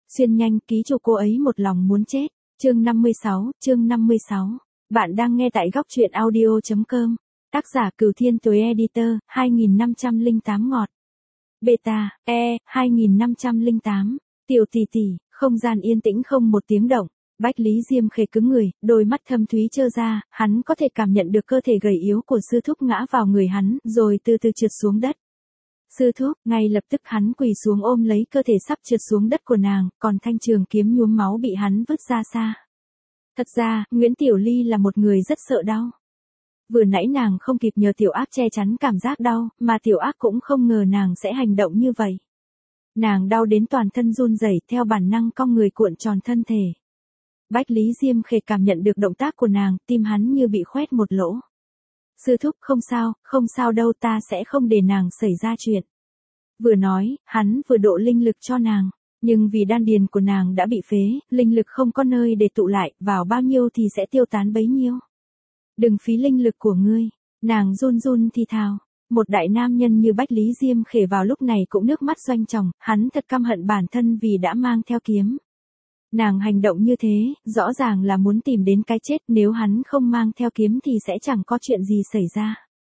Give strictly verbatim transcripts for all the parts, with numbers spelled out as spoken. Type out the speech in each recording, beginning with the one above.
Xuyên nhanh, ký chủ cô ấy một lòng muốn chết. Chương năm mươi sáu, chương năm mươi sáu. Bạn đang nghe tại góc truyện audio chấm com. Tác giả Cửu Thiên Tuế Editor, hai nghìn năm trăm lẻ tám ngọt. Beta, E, hai nghìn năm trăm lẻ tám. Tiểu tỷ tỷ, không gian yên tĩnh không một tiếng động. Bách Lý Diêm khề cứng người, đôi mắt thâm thúy trơ ra, hắn có thể cảm nhận được cơ thể gầy yếu của sư thúc ngã vào người hắn, rồi từ từ trượt xuống đất. Sư thúc, ngay lập tức hắn quỳ xuống ôm lấy cơ thể sắp trượt xuống đất của nàng, còn thanh trường kiếm nhuốm máu bị hắn vứt ra xa. Thật ra, Nguyễn Tiểu Ly là một người rất sợ đau. Vừa nãy nàng không kịp nhờ Tiểu Ác che chắn cảm giác đau, mà Tiểu Ác cũng không ngờ nàng sẽ hành động như vậy. Nàng đau đến toàn thân run rẩy, theo bản năng cong người cuộn tròn thân thể. Bách Lý Diêm khề cảm nhận được động tác của nàng, tim hắn như bị khoét một lỗ. Sư thúc, không sao, không sao đâu, ta sẽ không để nàng xảy ra chuyện. Vừa nói, hắn vừa độ linh lực cho nàng. Nhưng vì đan điền của nàng đã bị phế, linh lực không có nơi để tụ lại, vào bao nhiêu thì sẽ tiêu tán bấy nhiêu. Đừng phí linh lực của ngươi. Nàng run run thì thào. Một đại nam nhân như Bách Lý Diêm khề vào lúc này cũng nước mắt doanh tròng, hắn thật căm hận bản thân vì đã mang theo kiếm. Nàng hành động như thế, rõ ràng là muốn tìm đến cái chết, nếu hắn không mang theo kiếm thì sẽ chẳng có chuyện gì xảy ra.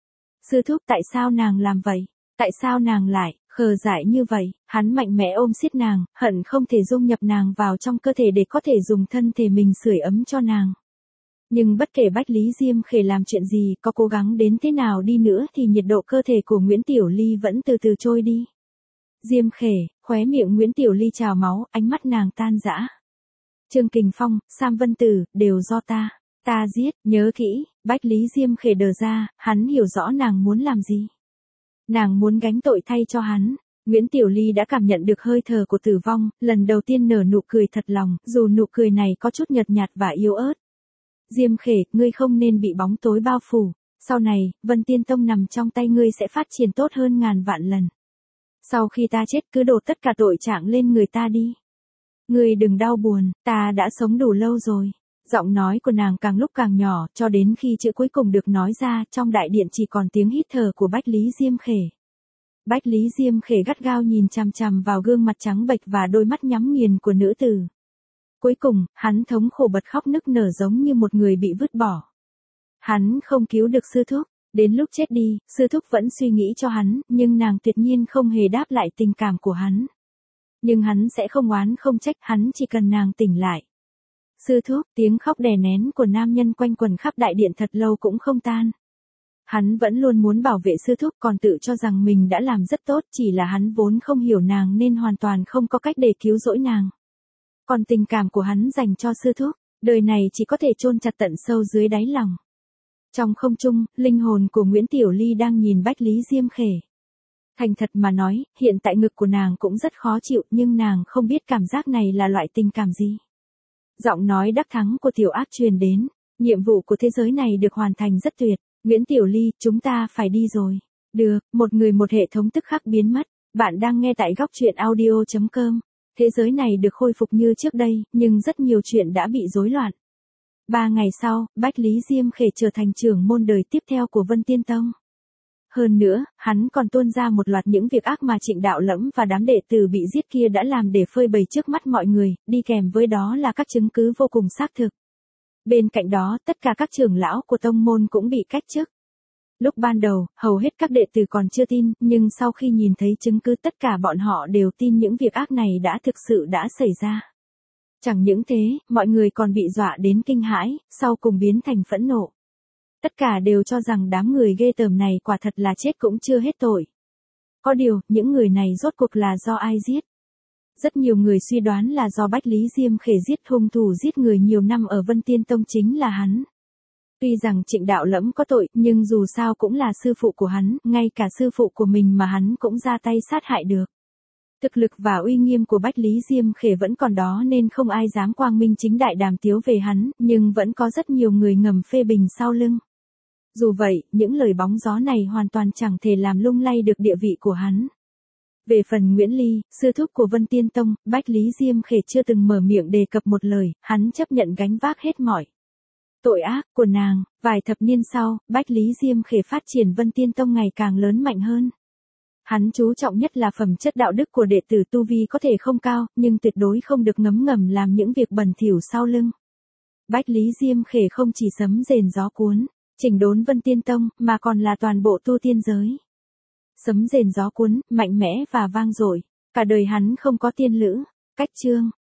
Sư thúc, tại sao nàng làm vậy? Tại sao nàng lại khờ dại như vậy? Hắn mạnh mẽ ôm siết nàng, hận không thể dung nhập nàng vào trong cơ thể để có thể dùng thân thể mình sưởi ấm cho nàng. Nhưng bất kể Bách Lý Diêm khề làm chuyện gì, có cố gắng đến thế nào đi nữa thì nhiệt độ cơ thể của Nguyễn Tiểu Ly vẫn từ từ trôi đi. Diêm khề, khóe miệng Nguyễn Tiểu Ly trào máu, ánh mắt nàng tan rã. Trương Kình Phong, Sam Vân Tử, đều do ta. Ta giết, nhớ kỹ. Bách Lý Diêm khề đờ ra, hắn hiểu rõ nàng muốn làm gì. Nàng muốn gánh tội thay cho hắn. Nguyễn Tiểu Ly đã cảm nhận được hơi thở của tử vong, lần đầu tiên nở nụ cười thật lòng, dù nụ cười này có chút nhợt nhạt và yếu ớt. Diêm khề, ngươi không nên bị bóng tối bao phủ. Sau này, Vân Tiên Tông nằm trong tay ngươi sẽ phát triển tốt hơn ngàn vạn lần. Sau khi ta chết cứ đổ tất cả tội trạng lên người ta đi. Ngươi đừng đau buồn, ta đã sống đủ lâu rồi. Giọng nói của nàng càng lúc càng nhỏ, cho đến khi chữ cuối cùng được nói ra, trong đại điện chỉ còn tiếng hít thở của Bách Lý Diêm khề. Bách Lý Diêm khề gắt gao nhìn chằm chằm vào gương mặt trắng bệch và đôi mắt nhắm nghiền của nữ tử. Cuối cùng, hắn thống khổ bật khóc nức nở giống như một người bị vứt bỏ. Hắn không cứu được sư thúc. Đến lúc chết đi, sư thúc vẫn suy nghĩ cho hắn, nhưng nàng tuyệt nhiên không hề đáp lại tình cảm của hắn. Nhưng hắn sẽ không oán không trách, hắn chỉ cần nàng tỉnh lại. Sư thúc, tiếng khóc đè nén của nam nhân quanh quần khắp đại điện thật lâu cũng không tan. Hắn vẫn luôn muốn bảo vệ sư thúc, còn tự cho rằng mình đã làm rất tốt, chỉ là hắn vốn không hiểu nàng nên hoàn toàn không có cách để cứu rỗi nàng. Còn tình cảm của hắn dành cho sư thúc, đời này chỉ có thể chôn chặt tận sâu dưới đáy lòng. Trong không trung, linh hồn của Nguyễn Tiểu Ly đang nhìn Bách Lý Diêm khề. Thành thật mà nói, hiện tại ngực của nàng cũng rất khó chịu, nhưng nàng không biết cảm giác này là loại tình cảm gì. Giọng nói đắc thắng của Tiểu Ác truyền đến, nhiệm vụ của thế giới này được hoàn thành rất tuyệt. Nguyễn Tiểu Ly, chúng ta phải đi rồi. Được, một người một hệ thống tức khắc biến mất. Bạn đang nghe tại góc truyện audio chấm com. Thế giới này được khôi phục như trước đây, nhưng rất nhiều chuyện đã bị rối loạn. Ba ngày sau, Bách Lý Diêm khề trở thành trưởng môn đời tiếp theo của Vân Tiên Tông. Hơn nữa, hắn còn tuôn ra một loạt những việc ác mà Trịnh Đạo Lẫm và đám đệ tử bị giết kia đã làm để phơi bày trước mắt mọi người, đi kèm với đó là các chứng cứ vô cùng xác thực. Bên cạnh đó, tất cả các trưởng lão của tông môn cũng bị cách chức. Lúc ban đầu, hầu hết các đệ tử còn chưa tin, nhưng sau khi nhìn thấy chứng cứ tất cả bọn họ đều tin những việc ác này đã thực sự đã xảy ra. Chẳng những thế, mọi người còn bị dọa đến kinh hãi, sau cùng biến thành phẫn nộ. Tất cả đều cho rằng đám người ghê tởm này quả thật là chết cũng chưa hết tội. Có điều, những người này rốt cuộc là do ai giết? Rất nhiều người suy đoán là do Bách Lý Diêm khề giết, hung thủ giết người nhiều năm ở Vân Tiên Tông chính là hắn. Tuy rằng Trịnh Đạo Lẫm có tội, nhưng dù sao cũng là sư phụ của hắn, ngay cả sư phụ của mình mà hắn cũng ra tay sát hại được. Thực lực và uy nghiêm của Bách Lý Diêm khề vẫn còn đó nên không ai dám quang minh chính đại đàm tiếu về hắn, nhưng vẫn có rất nhiều người ngầm phê bình sau lưng. Dù vậy, những lời bóng gió này hoàn toàn chẳng thể làm lung lay được địa vị của hắn. Về phần Nguyễn Ly, sư thúc của Vân Tiên Tông, Bách Lý Diêm khề chưa từng mở miệng đề cập một lời, hắn chấp nhận gánh vác hết mọi tội ác của nàng. Vài thập niên sau, Bách Lý Diêm khề phát triển Vân Tiên Tông ngày càng lớn mạnh hơn. Hắn chú trọng nhất là phẩm chất đạo đức của đệ tử, tu vi có thể không cao, nhưng tuyệt đối không được ngấm ngầm làm những việc bẩn thỉu sau lưng. Bách Lý Diêm Khể không chỉ sấm rền gió cuốn, chỉnh đốn Vân Tiên Tông, mà còn là toàn bộ tu tiên giới. Sấm rền gió cuốn, mạnh mẽ và vang dội, cả đời hắn không có tiên lữ. Cách chương